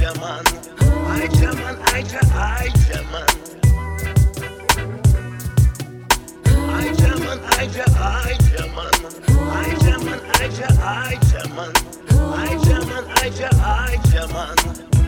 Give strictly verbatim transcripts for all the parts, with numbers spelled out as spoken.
Aycaman, Aycaman, Ayca, Aycaman. Aycaman, Ayca, Aycaman. Aycaman, Ayca, Aycaman. Aycaman, Ayca, Aycaman.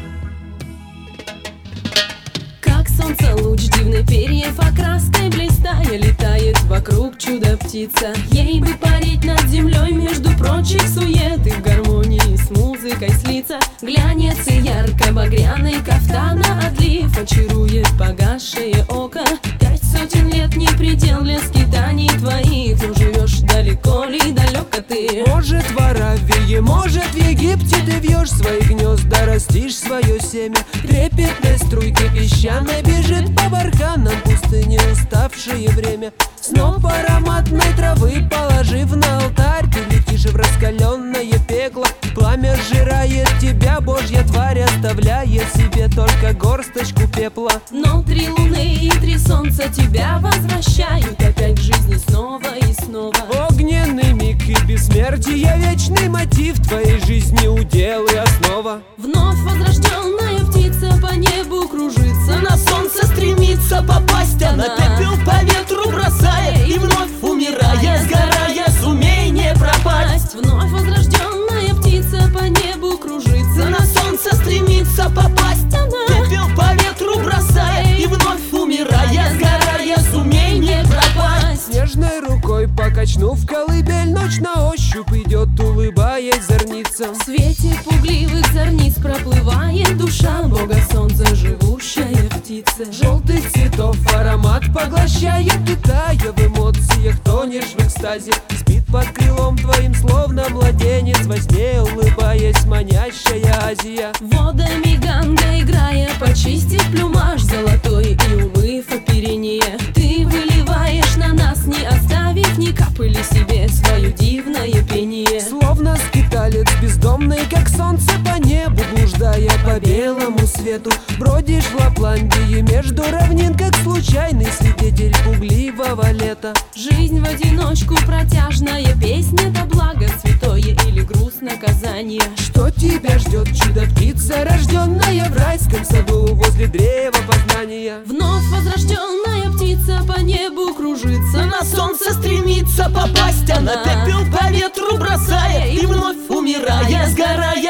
Как солнце луч дивный перьев окраской блистая, летает вокруг чудо-птица. Ей бы парить над землей между прочих сует и в гармонии с музыкой слиться. Глянец и ярко-багряный кафтана отлив очарует погасшее око. Пять сотен лет не предел для скитаний твоих, но живешь далеко ли далеко ты? Может, в Аравии, может, в Египте ты вьешь свои гнезда, растишь свое семя. Трепетной струйкой песчаной бежит по барханам пустыни уставшее время. Сноп ароматной травы положив на алтарь, ты летишь в раскаленное пекло. Пламя сжирает тебя, Божья тварь, оставляя себе только горсточку пепла. Но три луны и три солнца тебя возвращают опять к жизни снова и снова. Огненный миг и бессмертие, вечный мотив твоей жизни, удел и основа. Вновь возрожденная птица по небу кружится, на солнце стремится попасть, она пепел по ветру бросая и вновь умирая, сгорая, сумей не пропасть. Вновь возрожденная птица по небу кружится, на солнце стремится попасть, она пепел по ветру бросая и вновь умирая, сгорая, сумей не пропасть. Снежной рукой покачнув колыбель, ночь на ощупь идет, улыбаясь зорницам. В свете пугливых зорниц проплывает душа Бога солнца, живущая птица. Желтых цветов аромат поглощает, питая в эмоциях, тонешь в экстазе. Спит под крылом твоим, словно младенец, во сне улыбаясь, манящая Азия. Водами Ганга играя, почистив плюмаж золотой и умыв оперение, ты выливаешь на нас, не оставив ни капли себе, свое дивное пение. Словно скиталец бездомный, как солнце по небу блуждая по белому свету, бродишь в Лапландии между равнин, как случайный свидетель пугливого лета. Жизнь в одиночку протяжная песня, да благо святое или груз наказания. Что тебя ждет, чудо-птица, рожденная в райском саду возле древа познания? Вновь возрожденная птица по небу кружится, на солнце стремится попасть, она пепел по ветру бросая и вновь умирая, сгорая,